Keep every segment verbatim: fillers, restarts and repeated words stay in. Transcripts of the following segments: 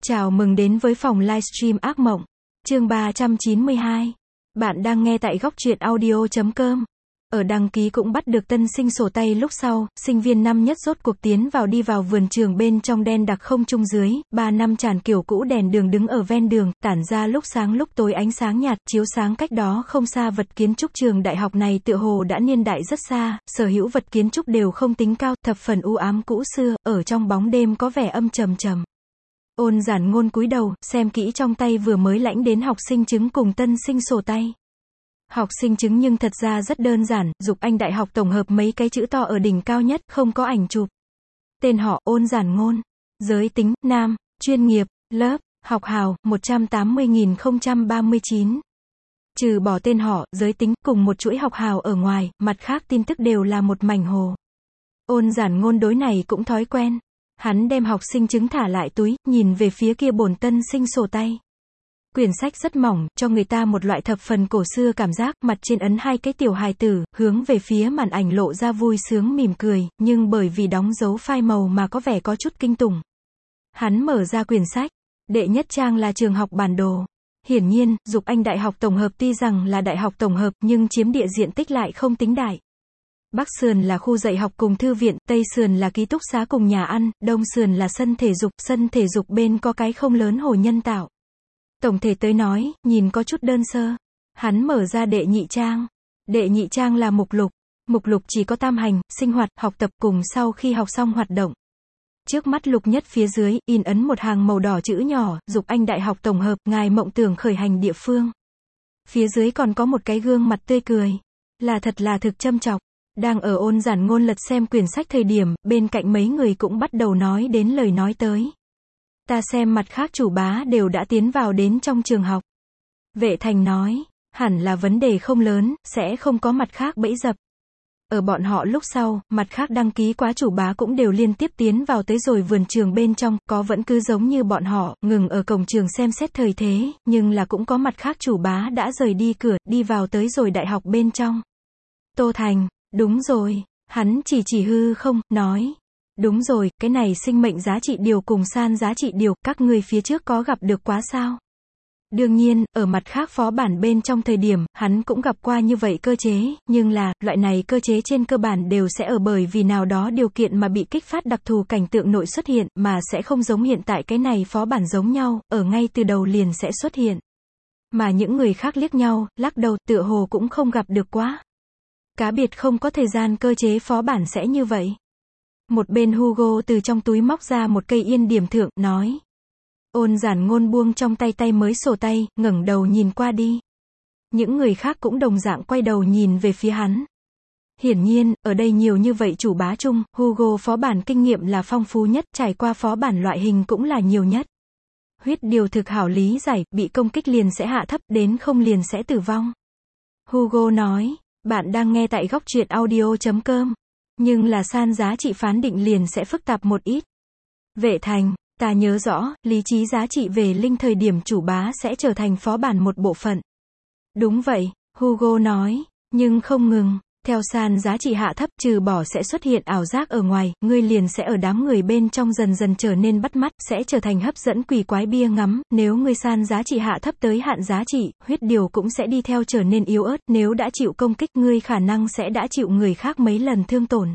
Chào mừng đến với phòng livestream ác mộng. Chương ba trăm chín mươi hai. Bạn đang nghe tại góc truyện audio chấm com. Ở đăng ký cũng bắt được tân sinh sổ tay lúc sau, sinh viên năm nhất rốt cuộc tiến vào đi vào vườn trường bên trong đen đặc không trung dưới, ba năm tràn kiểu cũ đèn đường đứng ở ven đường, tản ra lúc sáng lúc tối ánh sáng nhạt, chiếu sáng cách đó không xa vật kiến trúc trường đại học này tựa hồ đã niên đại rất xa, sở hữu vật kiến trúc đều không tính cao, thập phần u ám cũ xưa, ở trong bóng đêm có vẻ âm trầm trầm. Ôn Giản Ngôn cúi đầu, xem kỹ trong tay vừa mới lãnh đến học sinh chứng cùng tân sinh sổ tay. Học sinh chứng nhưng thật ra rất đơn giản, Dục Anh Đại học tổng hợp mấy cái chữ to ở đỉnh cao nhất, không có ảnh chụp. Tên họ, Ôn Giản Ngôn. Giới tính, nam, chuyên nghiệp, lớp, học hào, một trăm tám mươi nghìn không trăm ba mươi chín. Trừ bỏ tên họ, giới tính, cùng một chuỗi học hào ở ngoài, mặt khác tin tức đều là một mảnh hồ. Ôn Giản Ngôn đối này cũng thói quen. Hắn đem học sinh chứng thả lại túi, nhìn về phía kia bổn tân sinh sổ tay. Quyển sách rất mỏng, cho người ta một loại thập phần cổ xưa cảm giác, mặt trên ấn hai cái tiểu hài tử, hướng về phía màn ảnh lộ ra vui sướng mỉm cười, nhưng bởi vì đóng dấu phai màu mà có vẻ có chút kinh tủng. Hắn mở ra quyển sách, đệ nhất trang là trường học bản đồ. Hiển nhiên, Dục Anh Đại học tổng hợp tuy rằng là đại học tổng hợp, nhưng chiếm địa diện tích lại không tính đại. Bắc sườn là khu dạy học cùng thư viện, Tây sườn là ký túc xá cùng nhà ăn, Đông sườn là sân thể dục, sân thể dục bên có cái không lớn hồ nhân tạo. Tổng thể tới nói, nhìn có chút đơn sơ. Hắn mở ra đệ nhị trang. Đệ nhị trang là mục lục. Mục lục chỉ có tam hành, sinh hoạt, học tập cùng sau khi học xong hoạt động. Trước mắt lục nhất phía dưới, in ấn một hàng màu đỏ chữ nhỏ, Dục Anh Đại học tổng hợp, ngài mộng tưởng khởi hành địa phương. Phía dưới còn có một cái gương mặt tươi cười. Là thật là thực châm chọc. Đang ở Ôn Giản Ngôn lật xem quyển sách thời điểm, bên cạnh mấy người cũng bắt đầu nói đến lời nói tới. Ta xem mặt khác chủ bá đều đã tiến vào đến trong trường học. Vệ Thành nói, hẳn là vấn đề không lớn, sẽ không có mặt khác bẫy dập. Ở bọn họ lúc sau, mặt khác đăng ký quá chủ bá cũng đều liên tiếp tiến vào tới rồi vườn trường bên trong, có vẫn cứ giống như bọn họ, ngừng ở cổng trường xem xét thời thế, nhưng là cũng có mặt khác chủ bá đã rời đi cửa, đi vào tới rồi đại học bên trong. Tô Thành, đúng rồi, hắn chỉ chỉ hư không, nói. Đúng rồi, cái này sinh mệnh giá trị điều cùng san giá trị điều, các ngươi phía trước có gặp được quá sao? Đương nhiên, ở mặt khác phó bản bên trong thời điểm, hắn cũng gặp qua như vậy cơ chế, nhưng là, loại này cơ chế trên cơ bản đều sẽ ở bởi vì nào đó điều kiện mà bị kích phát đặc thù cảnh tượng nội xuất hiện, mà sẽ không giống hiện tại cái này phó bản giống nhau, ở ngay từ đầu liền sẽ xuất hiện. Mà những người khác liếc nhau, lắc đầu, tựa hồ cũng không gặp được quá. Cá biệt không có thời gian cơ chế phó bản sẽ như vậy. Một bên Hugo từ trong túi móc ra một cây yên điểm thượng, nói. Ôn Giản Ngôn buông trong tay tay mới sổ tay, ngẩng đầu nhìn qua đi. Những người khác cũng đồng dạng quay đầu nhìn về phía hắn. Hiển nhiên, ở đây nhiều như vậy chủ bá chung, Hugo phó bản kinh nghiệm là phong phú nhất, trải qua phó bản loại hình cũng là nhiều nhất. Huyết điều thực hảo lý giải, bị công kích liền sẽ hạ thấp, đến không liền sẽ tử vong. Hugo nói, bạn đang nghe tại góc truyện audio chấm com. Nhưng là san giá trị phán định liền sẽ phức tạp một ít. Vệ Thành, ta nhớ rõ, lý trí giá trị về linh thời điểm chủ bá sẽ trở thành phó bản một bộ phận. Đúng vậy, Hugo nói, nhưng không ngừng, theo san giá trị hạ thấp trừ bỏ sẽ xuất hiện ảo giác ở ngoài, ngươi liền sẽ ở đám người bên trong dần dần trở nên bắt mắt, sẽ trở thành hấp dẫn quỷ quái bia ngắm, nếu ngươi san giá trị hạ thấp tới hạn giá trị, huyết điều cũng sẽ đi theo trở nên yếu ớt, nếu đã chịu công kích ngươi khả năng sẽ đã chịu người khác mấy lần thương tổn.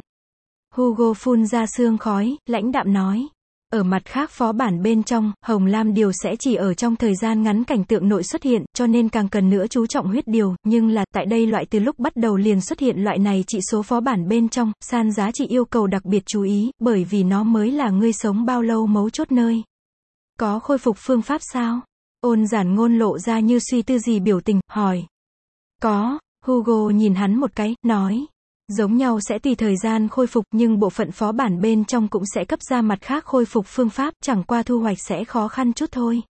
Hugo phun ra sương khói, lãnh đạm nói. Ở mặt khác phó bản bên trong, Hồng Lam điều sẽ chỉ ở trong thời gian ngắn cảnh tượng nội xuất hiện, cho nên càng cần nữa chú trọng huyết điều, nhưng là, tại đây loại từ lúc bắt đầu liền xuất hiện loại này trị số phó bản bên trong, san giá trị yêu cầu đặc biệt chú ý, bởi vì nó mới là ngươi sống bao lâu mấu chốt nơi. Có khôi phục phương pháp sao? Ôn Giản Ngôn lộ ra như suy tư gì biểu tình, hỏi. Có, Hugo nhìn hắn một cái, nói. Giống nhau sẽ tùy thời gian khôi phục, nhưng bộ phận phó bản bên trong cũng sẽ cấp ra mặt khác khôi phục phương pháp, chẳng qua thu hoạch sẽ khó khăn chút thôi.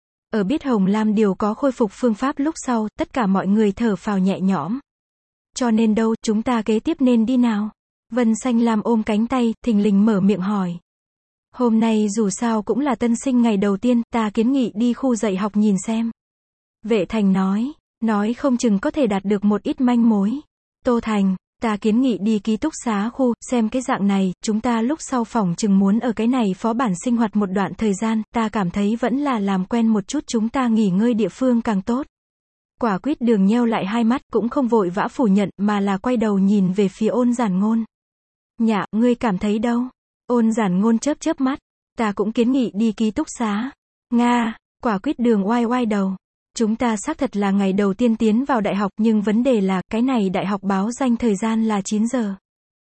Ở biết Hồng Lam điều có khôi phục phương pháp lúc sau, tất cả mọi người thở phào nhẹ nhõm. Cho nên đâu, chúng ta kế tiếp nên đi nào? Vân Xanh Lam ôm cánh tay, thình lình mở miệng hỏi. Hôm nay dù sao cũng là tân sinh ngày đầu tiên, ta kiến nghị đi khu dạy học nhìn xem. Vệ Thành nói, nói không chừng có thể đạt được một ít manh mối. Tô Thành, Ta kiến nghị đi ký túc xá khu, xem cái dạng này, chúng ta lúc sau phòng chừng muốn ở cái này phó bản sinh hoạt một đoạn thời gian, ta cảm thấy vẫn là làm quen một chút chúng ta nghỉ ngơi địa phương càng tốt. Quả quýt đường nheo lại hai mắt, cũng không vội vã phủ nhận, mà là quay đầu nhìn về phía Ôn Giản Ngôn. Nhạ, ngươi cảm thấy đâu? Ôn Giản Ngôn chớp chớp mắt. Ta cũng kiến nghị đi ký túc xá. Nga, quả quýt đường oai oai đầu. Chúng ta xác thật là ngày đầu tiên tiến vào đại học, nhưng vấn đề là, cái này đại học báo danh thời gian là chín giờ.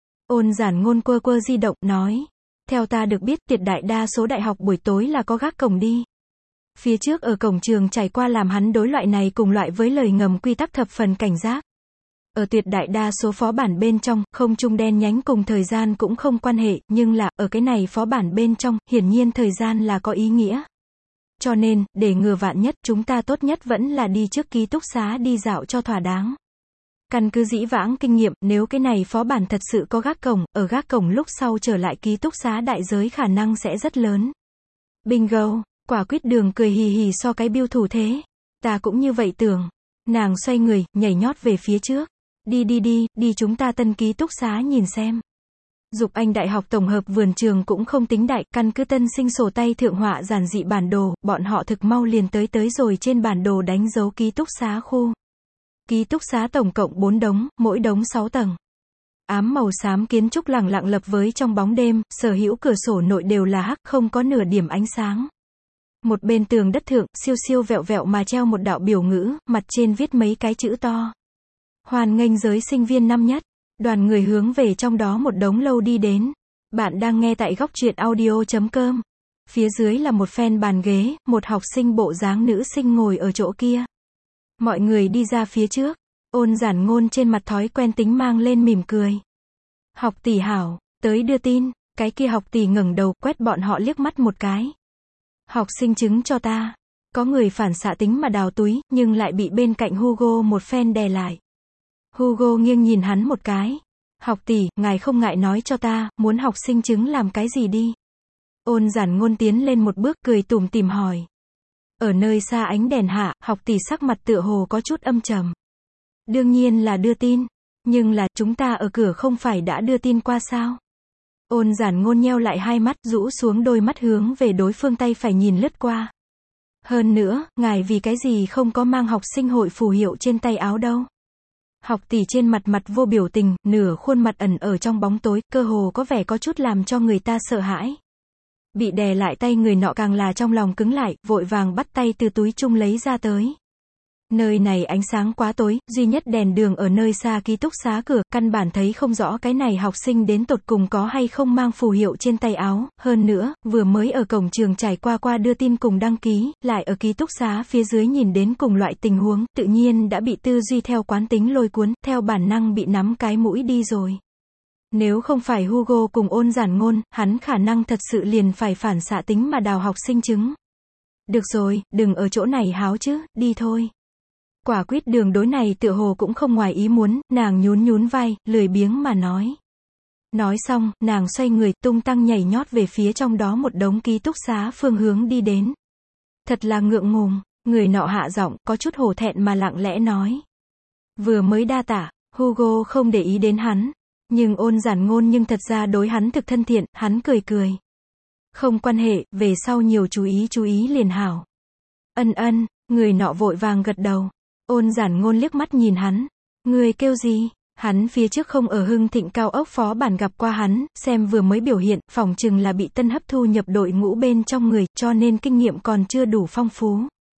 Ôn Giản Ngôn quơ quơ di động, nói. Theo ta được biết, tuyệt đại đa số đại học buổi tối là có gác cổng đi. Phía trước ở cổng trường trải qua làm hắn đối loại này cùng loại với lời ngầm quy tắc thập phần cảnh giác. Ở tuyệt đại đa số phó bản bên trong, không trung đen nhánh cùng thời gian cũng không quan hệ, nhưng là, ở cái này phó bản bên trong, hiển nhiên thời gian là có ý nghĩa. Cho nên, để ngừa vạn nhất, chúng ta tốt nhất vẫn là đi trước ký túc xá đi dạo cho thỏa đáng. Căn cứ dĩ vãng kinh nghiệm, nếu cái này phó bản thật sự có gác cổng, ở gác cổng lúc sau trở lại ký túc xá đại giới khả năng sẽ rất lớn. Bingo, quả quýt đường cười hì hì so cái biêu thủ thế. Ta cũng như vậy tưởng. Nàng xoay người, nhảy nhót về phía trước. Đi đi đi, đi chúng ta tân ký túc xá nhìn xem. Dục Anh Đại học tổng hợp vườn trường cũng không tính đại, căn cứ tân sinh sổ tay thượng họa giản dị bản đồ, bọn họ thực mau liền tới tới rồi trên bản đồ đánh dấu ký túc xá khu. Ký túc xá tổng cộng bốn đống, mỗi đống sáu tầng. Ám màu xám kiến trúc lẳng lặng lập với trong bóng đêm, sở hữu cửa sổ nội đều là hắc, không có nửa điểm ánh sáng. Một bên tường đất thượng, siêu siêu vẹo vẹo mà treo một đạo biểu ngữ, mặt trên viết mấy cái chữ to. Hoan nghênh giới sinh viên năm nhất. Đoàn người hướng về trong đó một đống lâu đi đến. Bạn đang nghe tại góc truyện audio chấm com. Phía dưới là một phen bàn ghế, một học sinh bộ dáng nữ sinh ngồi ở chỗ kia. Mọi người đi ra phía trước. Ôn Giản Ngôn trên mặt thói quen tính mang lên mỉm cười. Học tỷ hảo, tới đưa tin. Cái kia học tỷ ngẩng đầu, quét bọn họ liếc mắt một cái. Học sinh chứng cho ta. Có người phản xạ tính mà đào túi, nhưng lại bị bên cạnh Hugo một phen đè lại. Hugo nghiêng nhìn hắn một cái. Học tỷ, ngài không ngại nói cho ta, muốn học sinh chứng làm cái gì đi. Ôn Giản Ngôn tiến lên một bước, cười tủm tỉm hỏi. Ở nơi xa ánh đèn hạ, học tỷ sắc mặt tựa hồ có chút âm trầm. Đương nhiên là đưa tin. Nhưng là, chúng ta ở cửa không phải đã đưa tin qua sao? Ôn Giản Ngôn nheo lại hai mắt, rũ xuống đôi mắt hướng về đối phương tay phải nhìn lướt qua. Hơn nữa, ngài vì cái gì không có mang học sinh hội phù hiệu trên tay áo đâu? Học tỷ trên mặt mặt vô biểu tình, nửa khuôn mặt ẩn ở trong bóng tối, cơ hồ có vẻ có chút làm cho người ta sợ hãi. Bị đè lại tay người nọ càng là trong lòng cứng lại, vội vàng bắt tay từ túi chung lấy ra tới. Nơi này ánh sáng quá tối, duy nhất đèn đường ở nơi xa ký túc xá cửa, căn bản thấy không rõ cái này học sinh đến tột cùng có hay không mang phù hiệu trên tay áo, hơn nữa, vừa mới ở cổng trường trải qua qua đưa tin cùng đăng ký, lại ở ký túc xá phía dưới nhìn đến cùng loại tình huống, tự nhiên đã bị tư duy theo quán tính lôi cuốn, theo bản năng bị nắm cái mũi đi rồi. Nếu không phải Hugo cùng Ôn Giản Ngôn, hắn khả năng thật sự liền phải phản xạ tính mà đào học sinh chứng. Được rồi, đừng ở chỗ này háo chứ, đi thôi. Quả quýt đường đối này tựa hồ cũng không ngoài ý muốn, nàng nhún nhún vai, lười biếng mà nói. Nói xong, nàng xoay người, tung tăng nhảy nhót về phía trong đó một đống ký túc xá phương hướng đi đến. Thật là ngượng ngùng, người nọ hạ giọng, có chút hổ thẹn mà lặng lẽ nói. Vừa mới đa tả, Hugo không để ý đến hắn, nhưng Ôn Giản Ngôn nhưng thật ra đối hắn thực thân thiện, hắn cười cười. Không quan hệ, về sau nhiều chú ý chú ý liền hảo. Ân ân, người nọ vội vàng gật đầu. Ôn Giản Ngôn liếc mắt nhìn hắn. Người kêu gì? Hắn phía trước không ở Hưng Thịnh cao ốc phó bản gặp qua hắn, xem vừa mới biểu hiện, phỏng chừng là bị tân hấp thu nhập đội ngũ bên trong người, cho nên kinh nghiệm còn chưa đủ phong phú.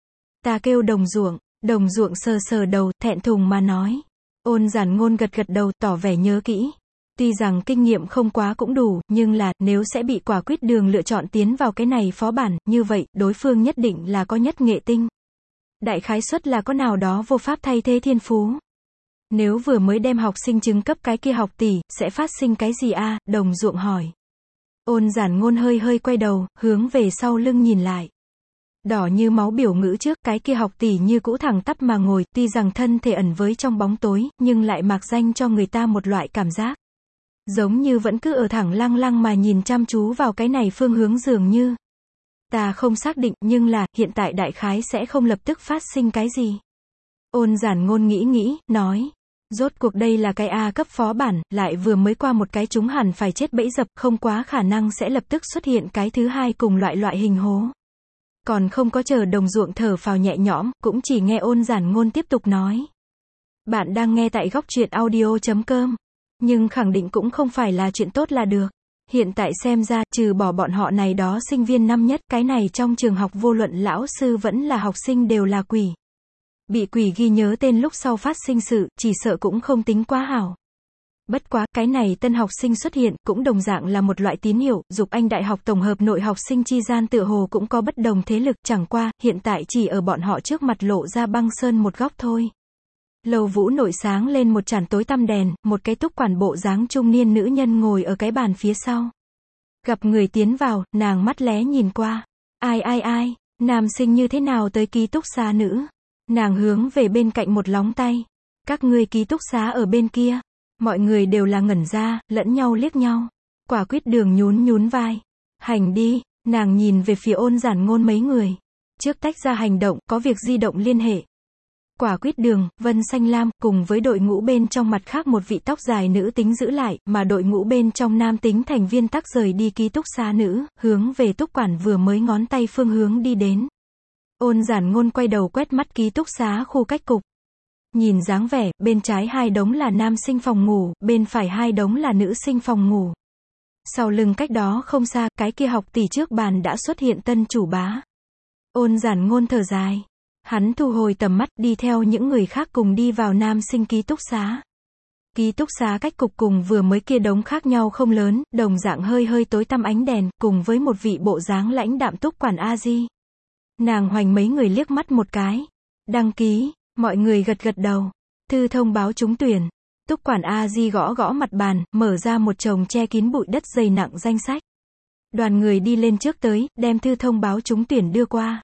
Ta kêu Đồng Ruộng. Đồng Ruộng sờ sờ đầu, thẹn thùng mà nói. Ôn Giản Ngôn gật gật đầu, tỏ vẻ nhớ kỹ. Tuy rằng kinh nghiệm không quá cũng đủ, nhưng là, nếu sẽ bị quả quýt đường lựa chọn tiến vào cái này phó bản, như vậy, đối phương nhất định là có nhất nghệ tinh. Đại khái suất là có nào đó vô pháp thay thế thiên phú. Nếu vừa mới đem học sinh chứng cấp cái kia học tỷ, sẽ phát sinh cái gì a? Đồng Ruộng hỏi. Ôn Giản Ngôn hơi hơi quay đầu, hướng về sau lưng nhìn lại. Đỏ như máu biểu ngữ trước, cái kia học tỷ như cũ thẳng tắp mà ngồi, tuy rằng thân thể ẩn với trong bóng tối, nhưng lại mạc danh cho người ta một loại cảm giác. Giống như vẫn cứ ở thẳng lăng lăng mà nhìn chăm chú vào cái này phương hướng dường như. Ta không xác định, nhưng là, hiện tại đại khái sẽ không lập tức phát sinh cái gì. Ôn Giản Ngôn nghĩ nghĩ, nói. Rốt cuộc đây là cái A cấp phó bản, lại vừa mới qua một cái chúng hẳn phải chết bẫy dập, không quá khả năng sẽ lập tức xuất hiện cái thứ hai cùng loại loại hình hố. Còn không có chờ đồng ruộng thở phào nhẹ nhõm, cũng chỉ nghe Ôn Giản Ngôn tiếp tục nói. Bạn đang nghe tại góc truyện audio chấm com. Nhưng khẳng định cũng không phải là chuyện tốt là được. Hiện tại xem ra, trừ bỏ bọn họ này đó sinh viên năm nhất, cái này trong trường học vô luận lão sư vẫn là học sinh đều là quỷ. Bị quỷ ghi nhớ tên lúc sau phát sinh sự, chỉ sợ cũng không tính quá hảo. Bất quá, cái này tân học sinh xuất hiện, cũng đồng dạng là một loại tín hiệu, Dục Anh Đại học tổng hợp nội học sinh chi gian tựa hồ cũng có bất đồng thế lực, chẳng qua, hiện tại chỉ ở bọn họ trước mặt lộ ra băng sơn một góc thôi. Lầu Vũ nội sáng lên một chản tối tăm đèn, một cái túc quản bộ dáng trung niên nữ nhân ngồi ở cái bàn phía sau. Gặp người tiến vào, nàng mắt lé nhìn qua. Ai ai ai, nam sinh như thế nào tới ký túc xá nữ? Nàng hướng về bên cạnh một lóng tay. Các ngươi ký túc xá ở bên kia. Mọi người đều là ngẩn ra, lẫn nhau liếc nhau. Quả Quyết Đường nhún nhún vai. Hành đi, nàng nhìn về phía Ôn Giản Ngôn mấy người. Trước tách ra hành động, có việc di động liên hệ. Quả Quyết Đường, Vân Xanh Lam, cùng với đội ngũ bên trong mặt khác một vị tóc dài nữ tính giữ lại, mà đội ngũ bên trong nam tính thành viên tắc rời đi ký túc xá nữ, hướng về túc quản vừa mới ngón tay phương hướng đi đến. Ôn Giản Ngôn quay đầu quét mắt ký túc xá khu cách cục. Nhìn dáng vẻ, bên trái hai đống là nam sinh phòng ngủ, bên phải hai đống là nữ sinh phòng ngủ. Sau lưng cách đó không xa, cái kia học tỷ trước bàn đã xuất hiện tân chủ bá. Ôn Giản Ngôn thở dài. Hắn thu hồi tầm mắt, đi theo những người khác cùng đi vào nam sinh ký túc xá. Ký túc xá cách cục cùng vừa mới kia đống khác nhau không lớn, đồng dạng hơi hơi tối tăm ánh đèn, cùng với một vị bộ dáng lãnh đạm túc quản A-di. Nàng hoành mấy người liếc mắt một cái. Đăng ký, mọi người gật gật đầu. Thư thông báo trúng tuyển. Túc quản A-di gõ gõ mặt bàn, mở ra một chồng che kín bụi đất dày nặng danh sách. Đoàn người đi lên trước tới, đem thư thông báo trúng tuyển đưa qua.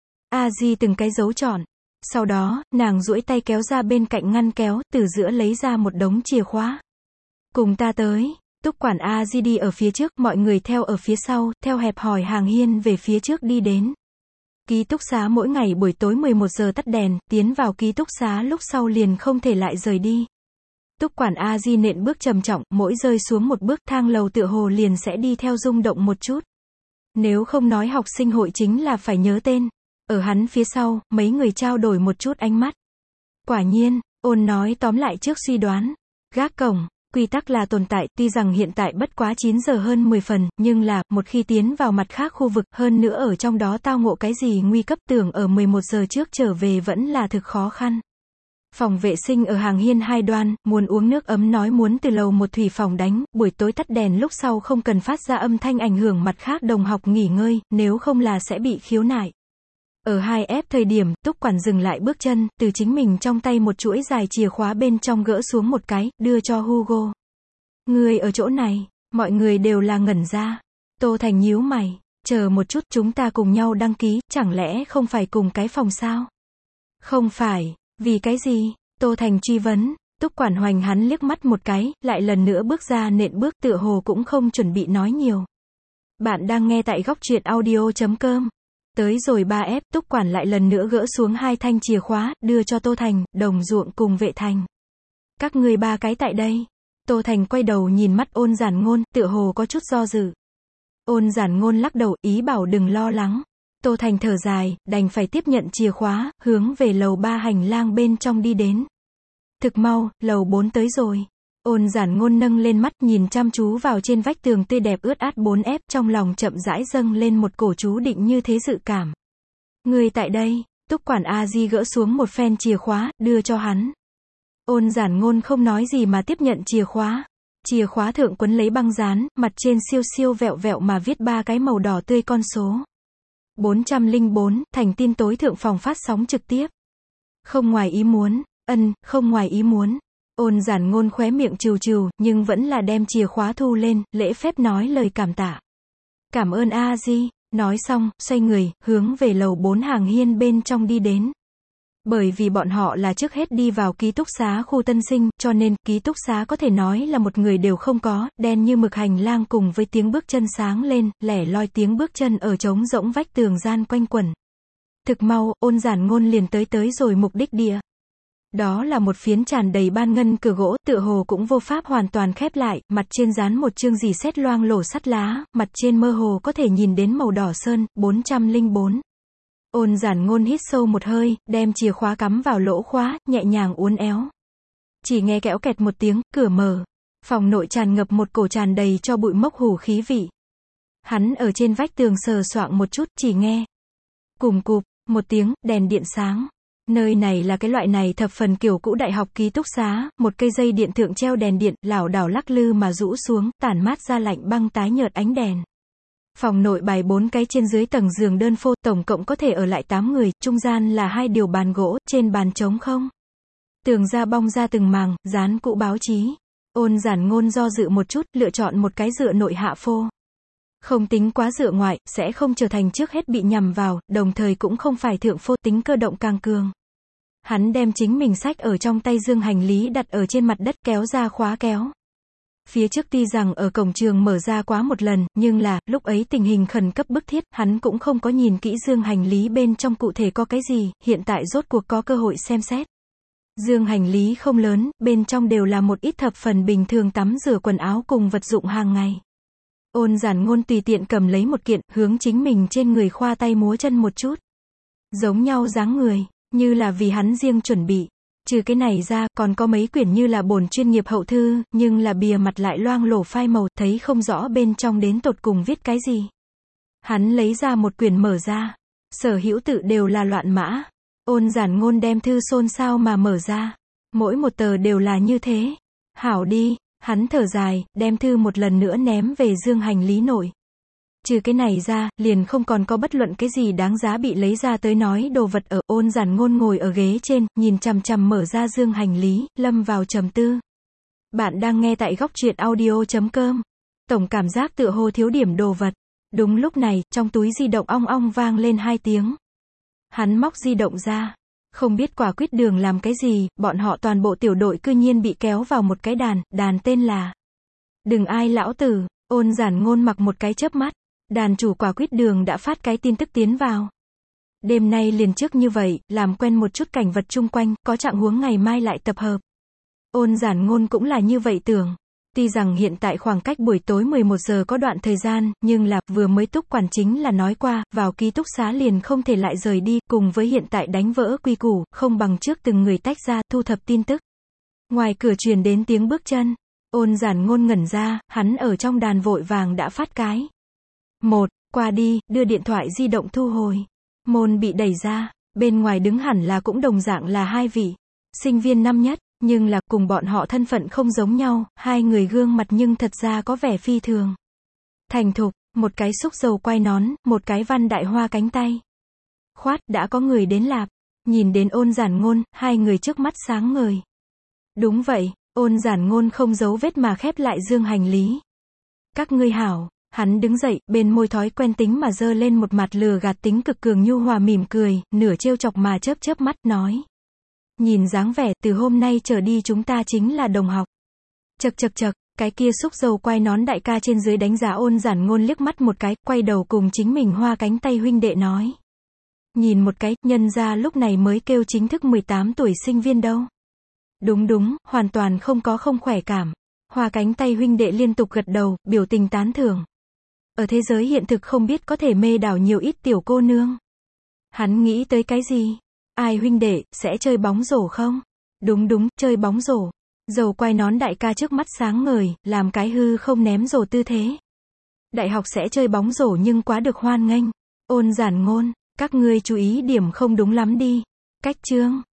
A-di từng cái dấu chọn. Sau đó, nàng duỗi tay kéo ra bên cạnh ngăn kéo, từ giữa lấy ra một đống chìa khóa. Cùng ta tới. Túc quản A-di đi ở phía trước, mọi người theo ở phía sau, theo hẹp hòi hàng hiên về phía trước đi đến. Ký túc xá mỗi ngày buổi tối mười một giờ tắt đèn, tiến vào ký túc xá lúc sau liền không thể lại rời đi. Túc quản A-di nện bước trầm trọng, mỗi rơi xuống một bước thang lầu tựa hồ liền sẽ đi theo rung động một chút. Nếu không nói học sinh hội chính là phải nhớ tên. Ở hắn phía sau, mấy người trao đổi một chút ánh mắt. Quả nhiên, Ôn nói tóm lại trước suy đoán. Gác cổng, quy tắc là tồn tại, tuy rằng hiện tại bất quá chín giờ hơn mười phần, nhưng là, một khi tiến vào mặt khác khu vực, hơn nữa ở trong đó tao ngộ cái gì nguy cấp tưởng ở mười một giờ trước trở về vẫn là thực khó khăn. Phòng vệ sinh ở hàng hiên hai đoan, muốn uống nước ấm nói muốn từ lầu một thủy phòng đánh, buổi tối tắt đèn lúc sau không cần phát ra âm thanh ảnh hưởng mặt khác đồng học nghỉ ngơi, nếu không là sẽ bị khiếu nại. Ở hai ép thời điểm, Túc quản dừng lại bước chân, từ chính mình trong tay một chuỗi dài chìa khóa bên trong gỡ xuống một cái, đưa cho Hugo. Người ở chỗ này, mọi người đều là ngẩn ra. Tô Thành nhíu mày, chờ một chút chúng ta cùng nhau đăng ký, chẳng lẽ không phải cùng cái phòng sao? Không phải, vì cái gì? Tô Thành truy vấn, Túc quản hoành hắn liếc mắt một cái, lại lần nữa bước ra nện bước tựa hồ cũng không chuẩn bị nói nhiều. Bạn đang nghe tại góc truyện audio chấm com. Tới rồi ba ép, Túc quản lại lần nữa gỡ xuống hai thanh chìa khóa, đưa cho Tô Thành, Đồng Ruộng cùng Vệ Thành. Các người ba cái tại đây. Tô Thành quay đầu nhìn mắt Ôn Giản Ngôn, tựa hồ có chút do dự. Ôn Giản Ngôn lắc đầu, ý bảo đừng lo lắng. Tô Thành thở dài, đành phải tiếp nhận chìa khóa, hướng về lầu ba hành lang bên trong đi đến. Thực mau, lầu bốn tới rồi. Ôn Giản Ngôn nâng lên mắt nhìn chăm chú vào trên vách tường tươi đẹp ướt át bốn ép, trong lòng chậm rãi dâng lên một cổ chú định như thế dự cảm. Người tại đây, Túc quản A-di gỡ xuống một phen chìa khóa, đưa cho hắn. Ôn Giản Ngôn không nói gì mà tiếp nhận chìa khóa. Chìa khóa thượng quấn lấy băng dán, mặt trên siêu siêu vẹo vẹo mà viết ba cái màu đỏ tươi con số. bốn trăm lẻ bốn, thành tin tối thượng phòng phát sóng trực tiếp. Không ngoài ý muốn, ân, không ngoài ý muốn. Ôn Giản Ngôn khóe miệng trừ trừ, nhưng vẫn là đem chìa khóa thu lên, lễ phép nói lời cảm tạ. Cảm ơn A-di, nói xong, xoay người, hướng về lầu bốn hàng hiên bên trong đi đến. Bởi vì bọn họ là trước hết đi vào ký túc xá khu tân sinh, cho nên, ký túc xá có thể nói là một người đều không có, đen như mực hành lang cùng với tiếng bước chân sáng lên, lẻ loi tiếng bước chân ở trống rỗng vách tường gian quanh quẩn. Thực mau, Ôn Giản Ngôn liền tới tới rồi mục đích địa. Đó là một phiến tràn đầy ban ngân cửa gỗ, tựa hồ cũng vô pháp hoàn toàn khép lại, mặt trên dán một chương dì xét loang lổ sắt lá, mặt trên mơ hồ có thể nhìn đến màu đỏ sơn, bốn trăm lẻ bốn. Ôn Giản Ngôn hít sâu một hơi, đem chìa khóa cắm vào lỗ khóa, nhẹ nhàng uốn éo. Chỉ nghe kẽo kẹt một tiếng, cửa mở. Phòng nội tràn ngập một cổ tràn đầy cho bụi mốc hủ khí vị. Hắn ở trên vách tường sờ soạng một chút, chỉ nghe cùm cụp, một tiếng, đèn điện sáng. Nơi này là cái loại này thập phần kiểu cũ đại học ký túc xá, một cây dây điện thượng treo đèn điện, lảo đảo lắc lư mà rũ xuống, tản mát ra lạnh băng tái nhợt ánh đèn. Phòng nội bày bốn cái trên dưới tầng giường đơn phô, tổng cộng có thể ở lại tám người, trung gian là hai điều bàn gỗ, trên bàn trống không. Tường ra bong ra từng màng, dán cũ báo chí. Ôn Giản Ngôn do dự một chút, lựa chọn một cái dựa nội hạ phô. Không tính quá dựa ngoại, sẽ không trở thành trước hết bị nhằm vào, đồng thời cũng không phải thượng phô, tính cơ động càng cường. Hắn đem chính mình xách ở trong tay dương hành lý đặt ở trên mặt đất, kéo ra khóa kéo. Phía trước tuy rằng ở cổng trường mở ra quá một lần, nhưng là, lúc ấy tình hình khẩn cấp bức thiết, hắn cũng không có nhìn kỹ dương hành lý bên trong cụ thể có cái gì, hiện tại rốt cuộc có cơ hội xem xét. Dương hành lý không lớn, bên trong đều là một ít thập phần bình thường tắm rửa quần áo cùng vật dụng hàng ngày. Ôn Giản Ngôn tùy tiện cầm lấy một kiện, hướng chính mình trên người khoa tay múa chân một chút. Giống nhau dáng người, như là vì hắn riêng chuẩn bị. Trừ cái này ra, còn có mấy quyển như là bổn chuyên nghiệp hậu thư, nhưng là bìa mặt lại loang lổ phai màu, thấy không rõ bên trong đến tột cùng viết cái gì. Hắn lấy ra một quyển mở ra. Sở hữu tự đều là loạn mã. Ôn Giản Ngôn đem thư xôn xao mà mở ra. Mỗi một tờ đều là như thế. Hảo đi, hắn thở dài, đem thư một lần nữa ném về dương hành lý nội. Trừ cái này ra, liền không còn có bất luận cái gì đáng giá bị lấy ra tới nói đồ vật ở. Ôn Giản Ngôn ngồi ở ghế trên, nhìn chằm chằm mở ra dương hành lý, lâm vào trầm tư. Bạn đang nghe tại góc truyện audio chấm com. Tổng cảm giác tựa hồ thiếu điểm đồ vật. Đúng lúc này, trong túi di động ong ong vang lên hai tiếng. Hắn móc di động ra. Không biết quả quýt đường làm cái gì, bọn họ toàn bộ tiểu đội cư nhiên bị kéo vào một cái đàn, đàn tên là Đừng Ai Lão Tử. Ôn Giản Ngôn mặc một cái chớp mắt. Đàn chủ quả quýt đường đã phát cái tin tức tiến vào. Đêm nay liền trước như vậy, làm quen một chút cảnh vật chung quanh, có trạng huống ngày mai lại tập hợp. Ôn Giản Ngôn cũng là như vậy tưởng. Tuy rằng hiện tại khoảng cách buổi tối mười một giờ có đoạn thời gian, nhưng là, vừa mới Túc quản chính là nói qua, vào ký túc xá liền không thể lại rời đi, cùng với hiện tại đánh vỡ quy củ, không bằng trước từng người tách ra, thu thập tin tức. Ngoài cửa truyền đến tiếng bước chân. Ôn Giản Ngôn ngẩn ra, hắn ở trong đàn vội vàng đã phát cái. Một, qua đi, đưa điện thoại di động thu hồi. Môn bị đẩy ra, bên ngoài đứng hẳn là cũng đồng dạng là hai vị sinh viên năm nhất, nhưng là cùng bọn họ thân phận không giống nhau, hai người gương mặt nhưng thật ra có vẻ phi thường thành thục, một cái xúc dầu quai nón, một cái văn đại hoa cánh tay. Khoát, đã có người đến lạp. Nhìn đến Ôn Giản Ngôn, hai người trước mắt sáng ngời. Đúng vậy, Ôn Giản Ngôn không giấu vết mà khép lại dương hành lý. Các ngươi hảo. Hắn đứng dậy, bên môi thói quen tính mà giơ lên một mặt lừa gạt tính cực cường nhu hòa mỉm cười, nửa trêu chọc mà chớp chớp mắt, nói. Nhìn dáng vẻ, từ hôm nay trở đi chúng ta chính là đồng học. Chậc chậc chậc, cái kia xúc dầu quai nón đại ca trên dưới đánh giá Ôn Giản Ngôn liếc mắt một cái, quay đầu cùng chính mình hoa cánh tay huynh đệ nói. Nhìn một cái, nhân ra lúc này mới kêu chính thức mười tám tuổi sinh viên đâu. Đúng đúng, hoàn toàn không có không khỏe cảm. Hoa cánh tay huynh đệ liên tục gật đầu, biểu tình tán thưởng. Ở thế giới hiện thực không biết có thể mê đảo nhiều ít tiểu cô nương. Hắn nghĩ tới cái gì? Ai huynh đệ, sẽ chơi bóng rổ không? Đúng đúng, chơi bóng rổ. Dầu quai nón đại ca trước mắt sáng ngời, làm cái hư không ném rổ tư thế. Đại học sẽ chơi bóng rổ nhưng quá được hoan nghênh. Ôn Giản Ngôn, các ngươi chú ý điểm không đúng lắm đi. Cách chương.